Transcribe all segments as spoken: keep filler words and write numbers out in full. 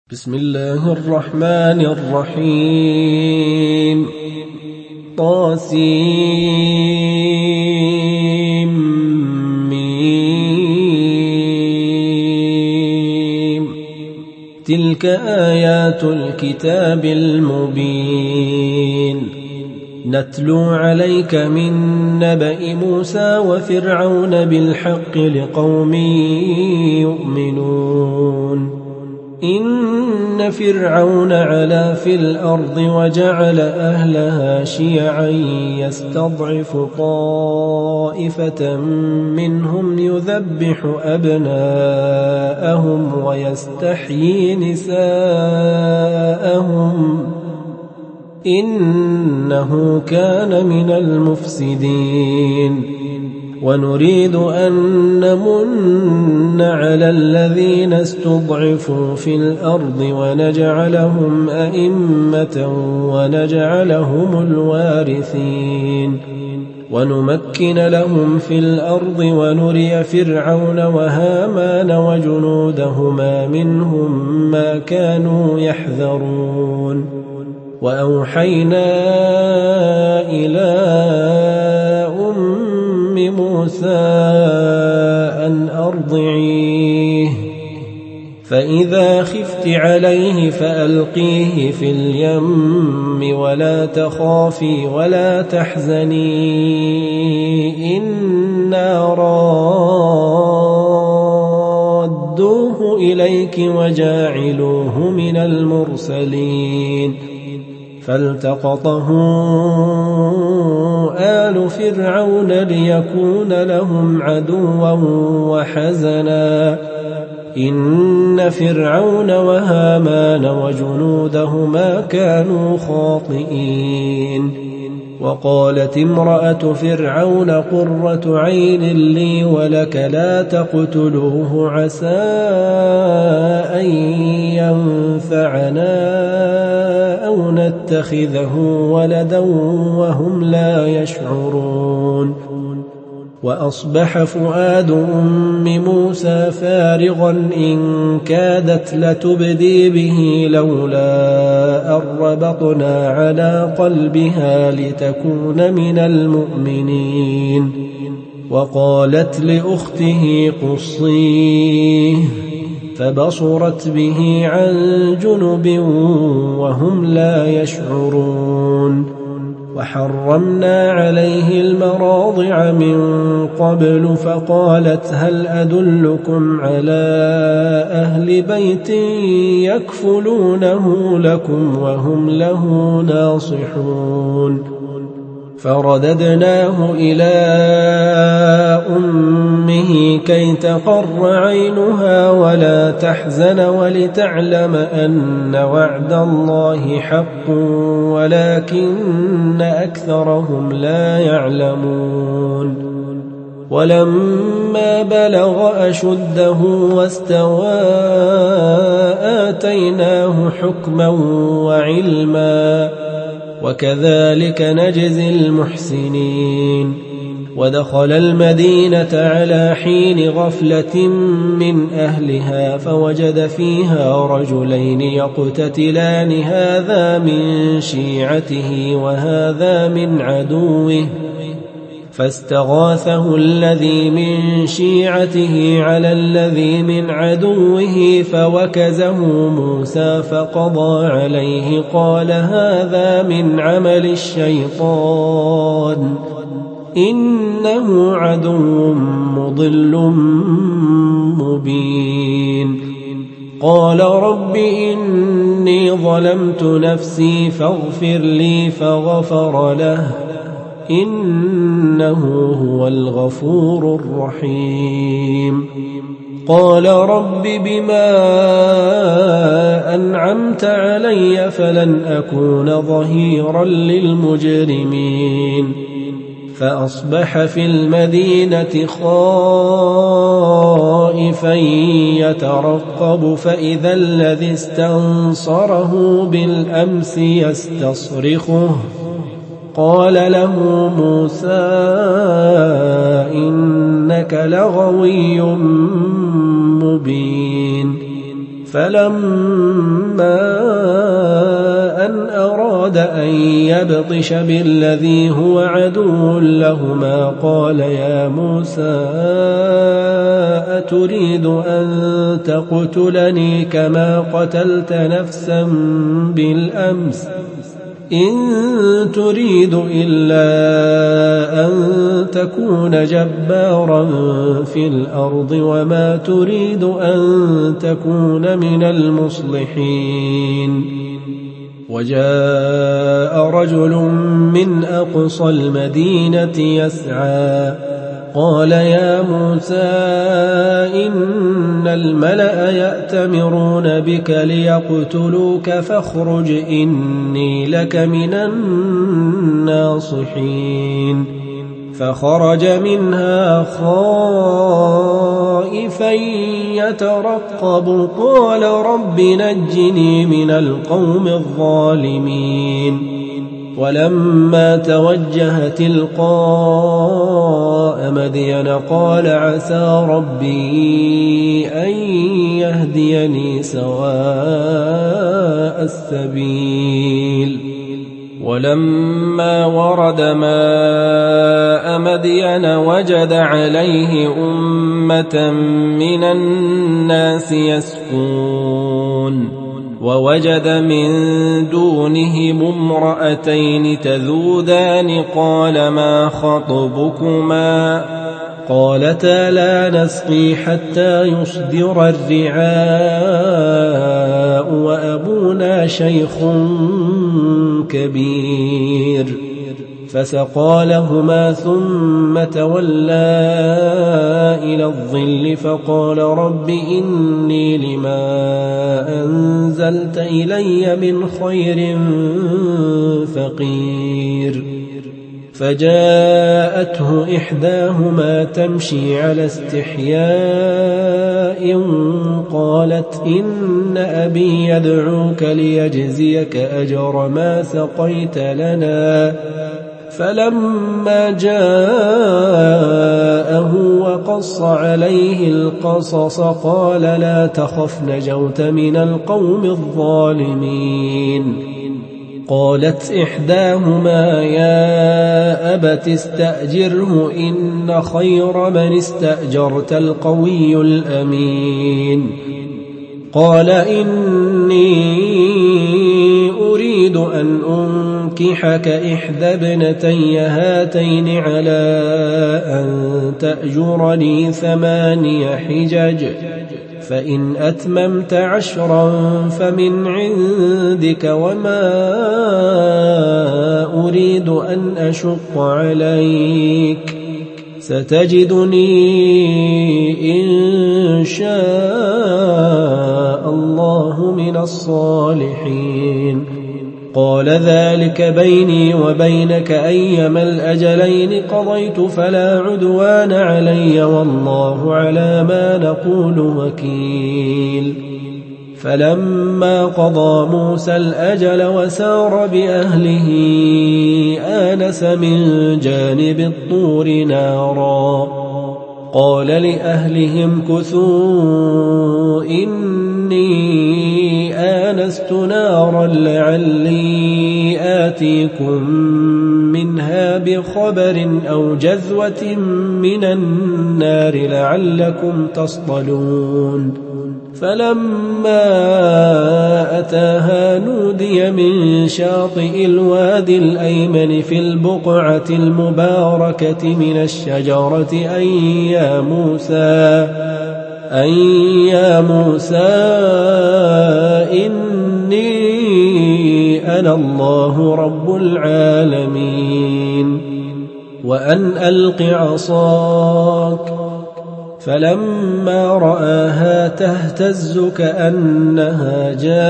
بسم الله الرحمن الرحيم طاسيم تلك آيات الكتاب المبين نتلو عليك من نبأ موسى وفرعون بالحق لقوم يؤمنون إن فرعون علا في الأرض وجعل أهلها شيعا يستضعف طائفة منهم يذبح أبناءهم ويستحيي نساءهم إنه كان من المفسدين ونريد أن نمن على الذين استضعفوا في الأرض ونجعلهم أئمة ونجعلهم الوارثين ونمكن لهم في الأرض ونري فرعون وهامان وجنودهما منهم ما كانوا يحذرون وأوحينا إلى أم موسى أن أرضعيه فإذا خفت عليه فألقيه في اليم ولا تخافي ولا تحزني إنا رادوه إليك وجاعلوه من المرسلين فالتقطه آل فرعون ليكون لهم عدوا وحزنا إن فرعون وهامان وجنودهما كانوا خاطئين وقالت امرأة فرعون قرة عين لي ولك لا تقتلوه عسى أن ينفعنا أو نتخذه ولدا وهم لا يشعرون وأصبح فؤاد أم موسى فارغا إن كادت لتبدي به لولا أن ربطنا على قلبها لتكون من المؤمنين وقالت لأخته قصيه فبصرت به عن جنب وهم لا يشعرون وحرمنا عليه المراضع من قبل فقالت هل أدلكم على أهل بيت يكفلونه لكم وهم له ناصحون فرددناه إلى أمه كي تقر عينها ولا تحزن ولتعلم أن وعد الله حق ولكن أكثرهم لا يعلمون ولما بلغ أشده واستوى آتيناه حكما وعلما وكذلك نجزي المحسنين ودخل المدينة على حين غفلة من أهلها فوجد فيها رجلين يقتتلان هذا من شيعته وهذا من عدوه فاستغاثه الذي من شيعته على الذي من عدوه فوكزه موسى فقضى عليه قال هذا من عمل الشيطان إنه عدو مضل مبين قال رب إني ظلمت نفسي فاغفر لي فغفر له إنه هو الغفور الرحيم قال رب بما أنعمت علي فلن أكون ظهيرا للمجرمين فأصبح في المدينة خائفا يترقب فإذا الذي استنصره بالأمس يستصرخه قال له موسى إنك لغوي مبين فلما أن أراد أن يبطش بالذي هو عدو لهما قال يا موسى أتريد أن تقتلني كما قتلت نفسا بالأمس إن تريد إلا أن تكون جبارا في الأرض وما تريد أن تكون من المصلحين. وجاء رجل من أقصى المدينة يسعى قال يا موسى إن الملأ يأتمرون بك ليقتلوك فاخرج إني لك من الناصحين. فخرج منها خائفا يترقب قال رب نجني من القوم الظالمين. ولما توجه تلقاء مدين قال عسى ربي أن يهديني سواء السبيل. ولما ورد ماء مدين وجد عليه أمة من الناس يسقون ووجد من دونهم امرأتين تذودان قال ما خطبكما قالتا لا نسقي حتى يصدر الرعاء وأبونا شيخ كبير. فسقى لهما ثم تولى إلى الظل فقال رب إني لما أنزلت إلي من خير فقير. فجاءته إحداهما تمشي على استحياء قالت إن أبي يدعوك ليجزيك أجر ما سقيت لنا. فلما جاءه وقص عليه القصص قال لا تخف نجوت من القوم الظالمين. قالت إحداهما يا أبت استأجره إن خير من استأجرت القوي الأمين. قال إني أريد أن أنكحك إحدى ابنتي هاتين على أن تأجرني ثماني حجج فإن أتممت عشرا فمن عندك وما أريد أن أشق عليك ستجدني إن شاء الله من الصالحين. قال ذلك بيني وبينك أيما الأجلين قضيت فلا عدوان علي والله على ما نقول وكيل. فلما قضى موسى الأجل وسار بأهله آنس من جانب الطور نارا قال لأهلهم كثوا إني آنست نارا لعلي آتيكم منها بخبر أو جذوة من النار لعلكم تصطلون. فلما أتاها نودي من شاطئ الوادي الأيمن في البقعة المباركة من الشجرة أن يا موسى أن يا موسى إني أنا الله رب العالمين وأن ألق عصاك. فلما رآها تهتز كأنها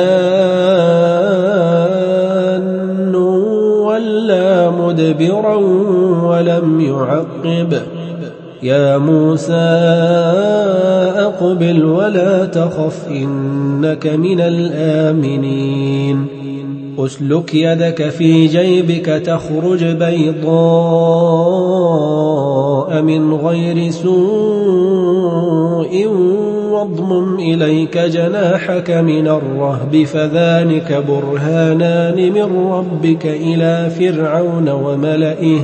جان ولا مدبرا ولم يعقب. يا موسى أقبل ولا تخف إنك من الآمنين. أسلك يدك في جيبك تخرج بيضاء من غير سوء واضمم إليك جناحك من الرهب فذلك برهانان من ربك إلى فرعون وملئه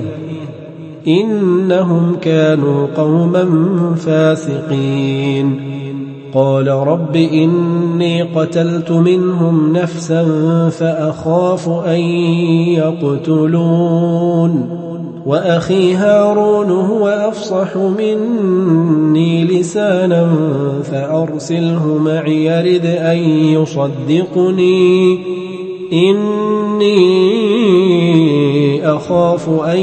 إنهم كانوا قوما فاسقين قال رب إني قتلت منهم نفسا فأخاف أن يقتلون وأخي هارون هو أفصح مني لسانا فأرسله معي يرد أن يصدقني إني أخاف أن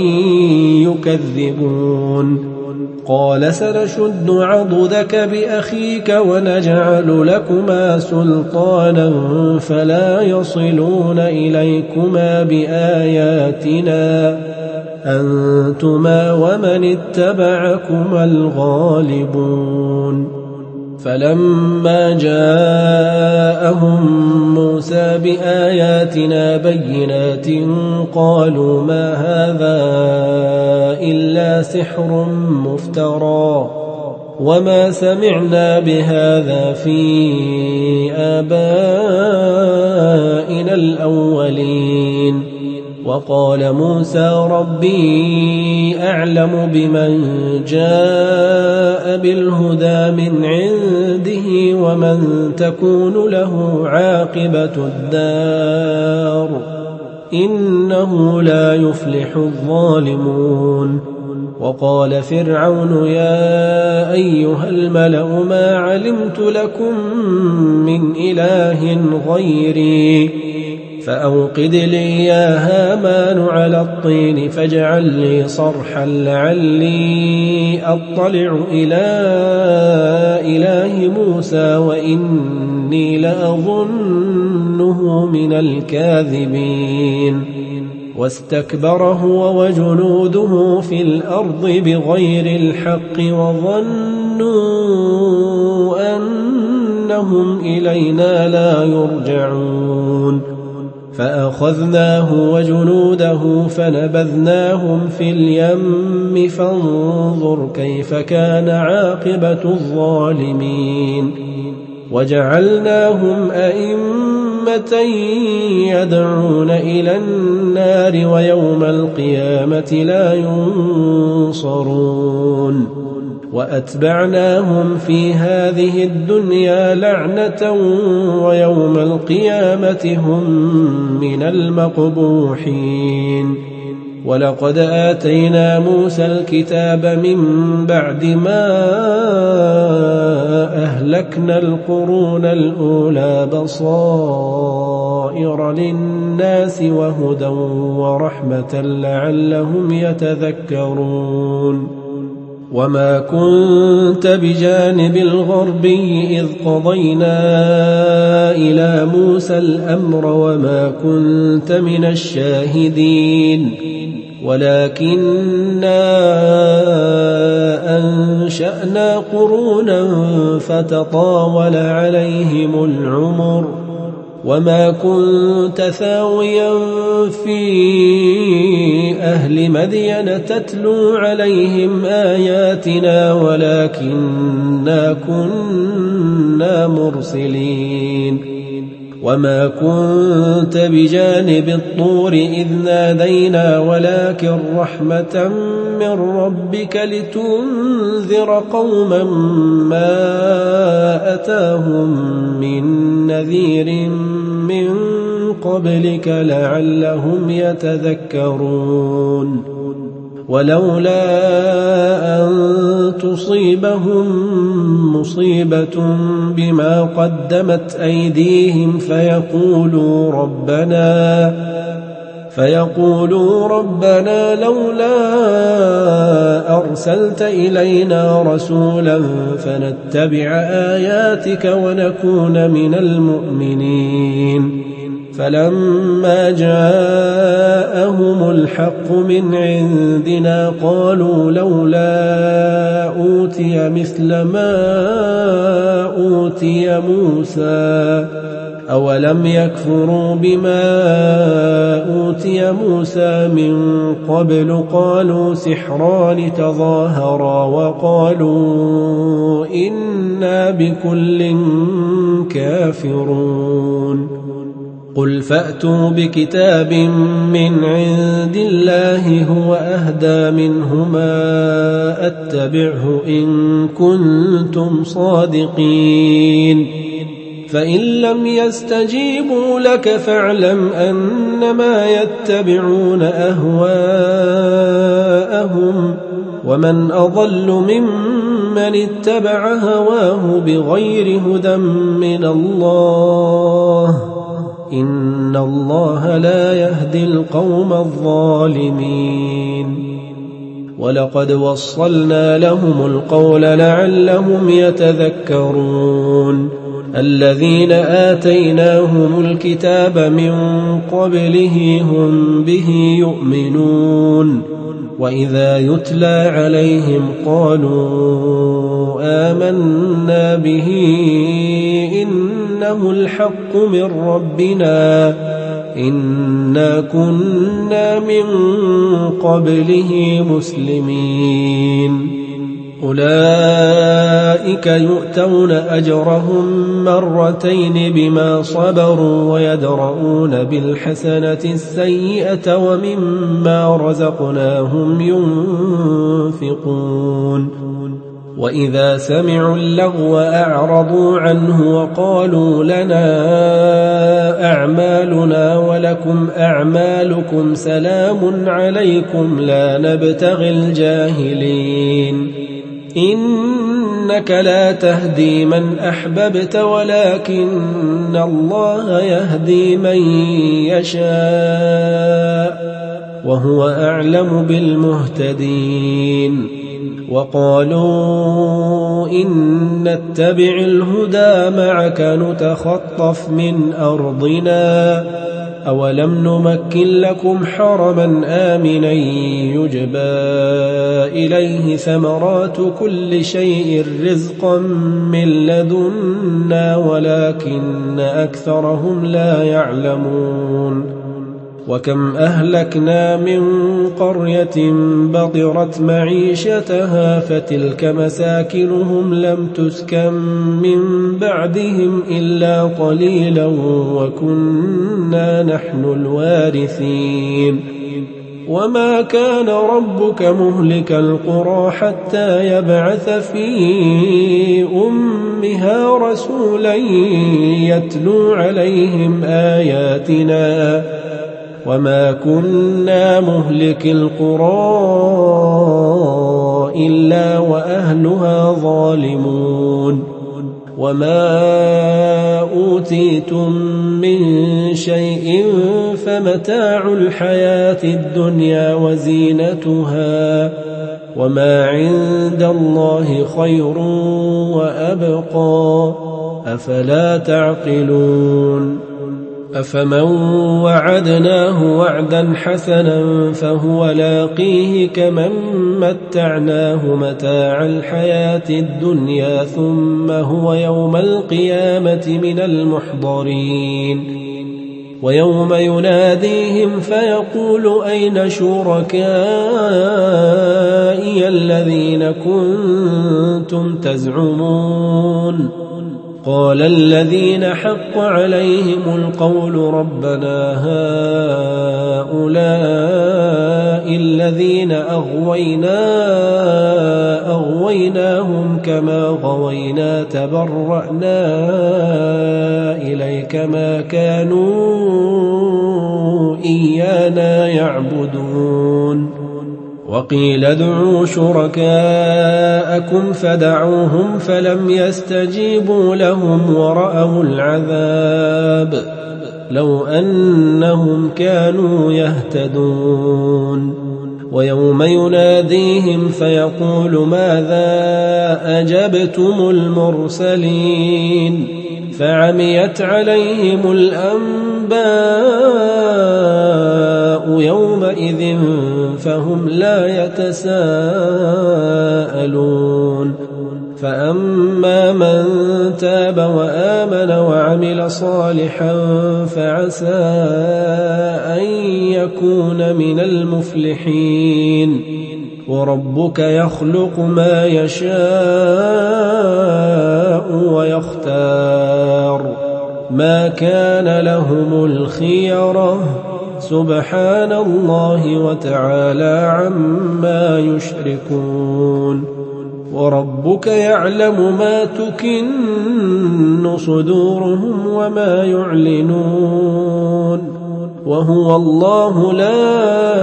يكذبون قال سنشد عضدك بأخيك ونجعل لكما سلطانا فلا يصلون إليكما بآياتنا أنتما ومن اتبعكما الغالبون فلما جاءهم موسى بآياتنا بينات قالوا ما هذا إلا سحر مفترى وما سمعنا بهذا في آبائنا الأولين وقال موسى ربي أعلم بمن جاء بالهدى من عنده ومن تكون له عاقبة الدار إنه لا يفلح الظالمون وقال فرعون يا أيها الملأ ما علمت لكم من إله غيري فأوقد لي يا هامان على الطين فاجعل لي صرحا لعلي أطلع إلى إله موسى وإني لأظنه من الكاذبين واستكبر هو وجنوده في الأرض بغير الحق وظنوا أنهم إلينا لا يرجعون فأخذناه وجنوده فنبذناهم في اليم فانظر كيف كان عاقبة الظالمين وجعلناهم أئمة يدعون إلى النار ويوم القيامة لا ينصرون وأتبعناهم في هذه الدنيا لعنة ويوم القيامة هم من المقبوحين ولقد آتينا موسى الكتاب من بعد ما أهلكنا القرون الأولى بصائر للناس وهدى ورحمة لعلهم يتذكرون وما كنت بجانب الغربي إذ قضينا إلى موسى الأمر وما كنت من الشاهدين ولكننا أنشأنا قرونا فتطاول عليهم العمر وما كنت ثاويا في أهل مدين تتلو عليهم آياتنا ولكننا كنا مرسلين وما كنت بجانب الطور إذ نادينا ولكن رحمة من ربك لتنذر قوما ما أتاهم من نذير من قبلك لعلهم يتذكرون ولولا أن تصيبهم مصيبة بما قدمت أيديهم فيقولوا ربنا فيقولوا ربنا لولا أرسلت إلينا رسولا فنتبع آياتك ونكون من المؤمنين فلما جاءهم الحق من عندنا قالوا لولا أوتي مثل ما أوتي موسى أولم يكفروا بما أوتي موسى من قبل قالوا سحران تظاهرا وقالوا إنا بكل كافرون قل فأتوا بكتاب من عند الله هو أهدى منهما أتبعه إن كنتم صادقين فإن لم يستجيبوا لك فاعلم أنما يتبعون أهواءهم ومن أضل ممن اتبع هواه بغير هدى من الله إن الله لا يهدي القوم الظالمين ولقد وصلنا لهم القول لعلهم يتذكرون الذين آتيناهم الكتاب من قبله هم به يؤمنون وإذا يتلى عليهم قالوا آمنا به إنه الحق من ربنا إنا كنا من قبله مسلمين أولئك يؤتون أجرهم مرتين بما صبروا ويدرؤون بالحسنة السيئة ومما رزقناهم ينفقون وإذا سمعوا اللغو أعرضوا عنه وقالوا لنا أعمالنا ولكم أعمالكم سلام عليكم لا نبتغي الجاهلين إنك لا تهدي من أحببت ولكن الله يهدي من يشاء وهو أعلم بالمهتدين وقالوا إن نتبع الهدى معك نتخطف من أرضنا أولم نمكن لكم حرما آمنا يجبى إليه ثمرات كل شيء رزقا من لدنا ولكن أكثرهم لا يعلمون وكم أهلكنا من قرية بطرت معيشتها فتلك مساكنهم لم تسكن من بعدهم إلا قليلا وكنا نحن الوارثين وما كان ربك مهلك القرى حتى يبعث في أمها رسولا يتلو عليهم آياتنا وما كنا مهلك القرى إلا وأهلها ظالمون وما أوتيتم من شيء فمتاع الحياة الدنيا وزينتها وما عند الله خير وأبقى أفلا تعقلون أفمن وعدناه وعدا حسنا فهو لاقيه كمن متعناه متاع الحياة الدنيا ثم هو يوم القيامة من المحضرين ويوم يناديهم فيقول أين شركائي الذين كنتم تزعمون قال الذين حق عليهم القول ربنا هؤلاء الذين أغوينا أغويناهم كما غوينا تبرأنا إليك ما كانوا إيانا يعبدون وقيل ادعوا شركاءكم فدعوهم فلم يستجيبوا لهم ورأوا العذاب لو أنهم كانوا يهتدون ويوم يناديهم فيقول ماذا أجبتم المرسلين فعميت عليهم الأنباء يومئذ فهم لا يتساءلون فأما من تاب وآمن وعمل صالحا فعسى أن يكون من المفلحين وربك يخلق ما يشاء ويختار ما كان لهم الخيرة سبحان الله وتعالى عما يشركون وربك يعلم ما تكن صدورهم وما يعلنون وهو الله لا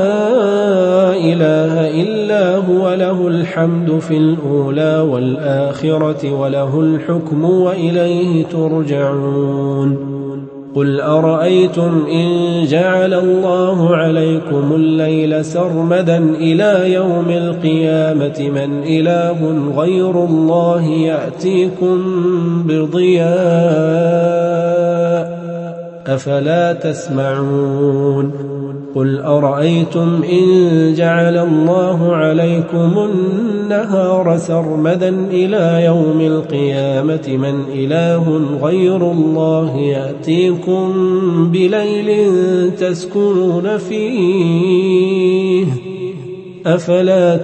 إله إلا هو له الحمد في الأولى والآخرة وله الحكم وإليه ترجعون قل أرأيتم إن جعل الله عليكم الليل سرمدا إلى يوم القيامة من إله غير الله يأتيكم بضياء أفلا تسمعون قل أرأيتم إن جعل الله عليكم النهار سرمدا إلى يوم القيامة من إله غير الله يأتيكم بليل تسكنون فيه أفلا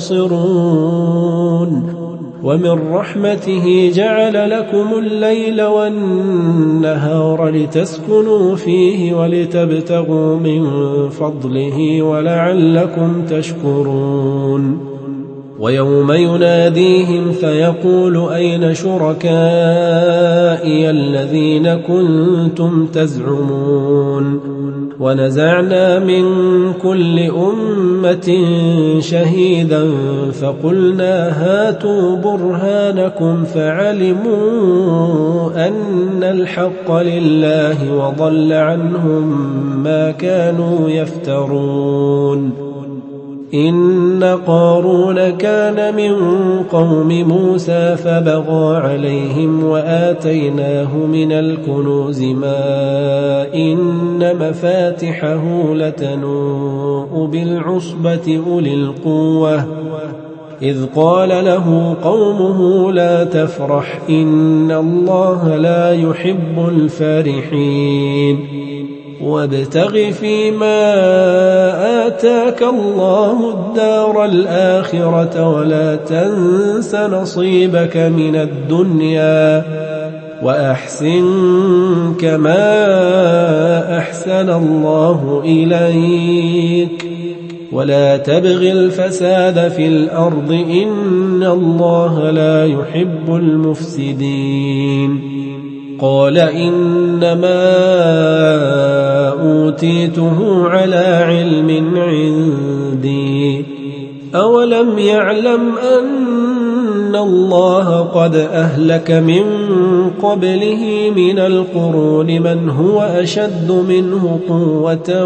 تبصرون ومن رحمته جعل لكم الليل والنهار لتسكنوا فيه ولتبتغوا من فضله ولعلكم تشكرون ويوم يناديهم فيقول أين شركائي الذين كنتم تزعمون ونزعنا من كل أمة شهيدا فقلنا هاتوا برهانكم فعلموا أن الحق لله وضل عنهم ما كانوا يفترون إن قارون كان من قوم موسى فبغى عليهم وآتيناه من الكنوز ما إن مفاتحه لتنوء بالعصبة أولي القوة إذ قال له قومه لا تفرح إن الله لا يحب الفرحين وابتغ فيما آتاك الله الدار الآخرة ولا تنس نصيبك من الدنيا وأحسن كما أحسن الله إليك ولا تبغ الفساد في الأرض إن الله لا يحب المفسدين قال إنما أوتيته على علم عندي أولم يعلم أن الله قد أهلك من قبله من القرون من هو أشد منه قوة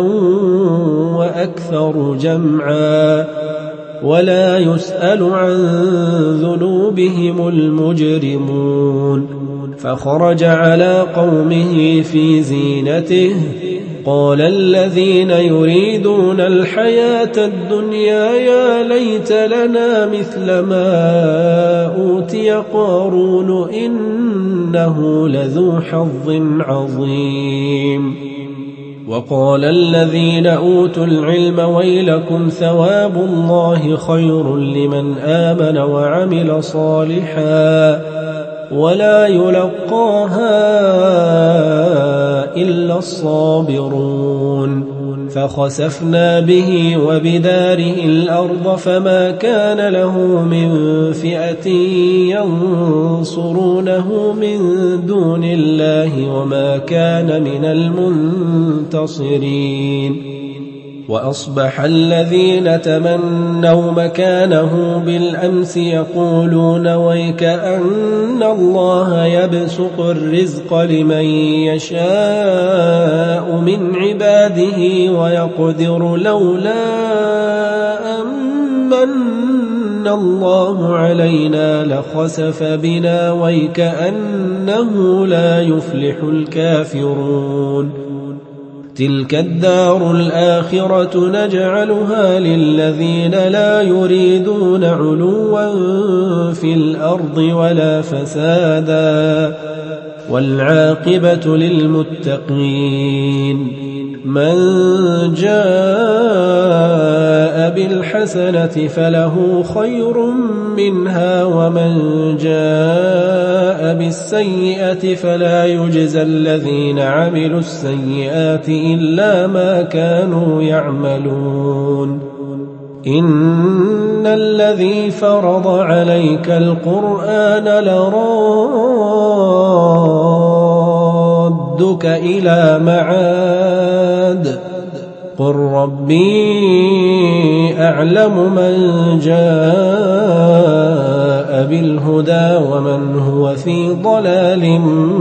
وأكثر جمعا ولا يسأل عن ذنوبهم المجرمون فخرج على قومه في زينته قال الذين يريدون الحياة الدنيا يا ليت لنا مثل ما أوتي قارون إنه لذو حظ عظيم وقال الذين أوتوا العلم ويلكم ثواب الله خير لمن آمن وعمل صالحا ولا يلقاها إلا الصابرون فخسفنا به وبداره الأرض فما كان له من فئة ينصرونه من دون الله وما كان من المنتصرين وأصبح الذين تمنوا مكانه بالأمس يقولون ويك أن الله يبسط الرزق لمن يشاء من عباده ويقدر لولا أمن الله علينا لخسف بنا ويك أنه لا يفلح الكافرون تلك الدار الآخرة نجعلها للذين لا يريدون علوا في الأرض ولا فسادا والعاقبة للمتقين من جاء بالحسنة فله خير منها ومن جاء بالسيئة فلا يجزى الذين عملوا السيئات إلا ما كانوا يعملون إن الذي فرض عليك القرآن لرادك إلى معاد قل ربي أعلم من جاء بالهدى ومن هو في ضلال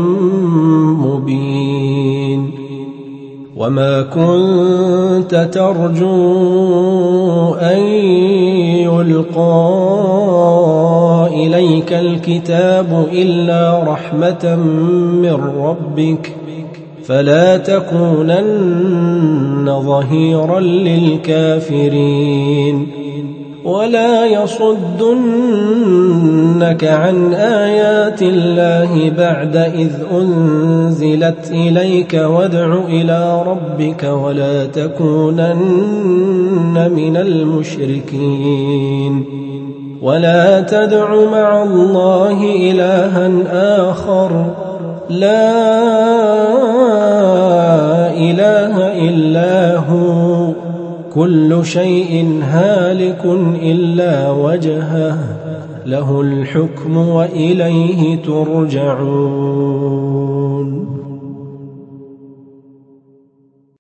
مبين وما كنت ترجو أن يلقى إليك الكتاب إلا رحمة من ربك فلا تكونن ظهيرا للكافرين ولا يصدنك عن آيات الله بعد إذ أنزلت إليك وادع إلى ربك ولا تكونن من المشركين ولا تدع مع الله إلها آخر لا إله إلا هو كل شيء هالك إلا وجهه له الحكم وإليه ترجعون.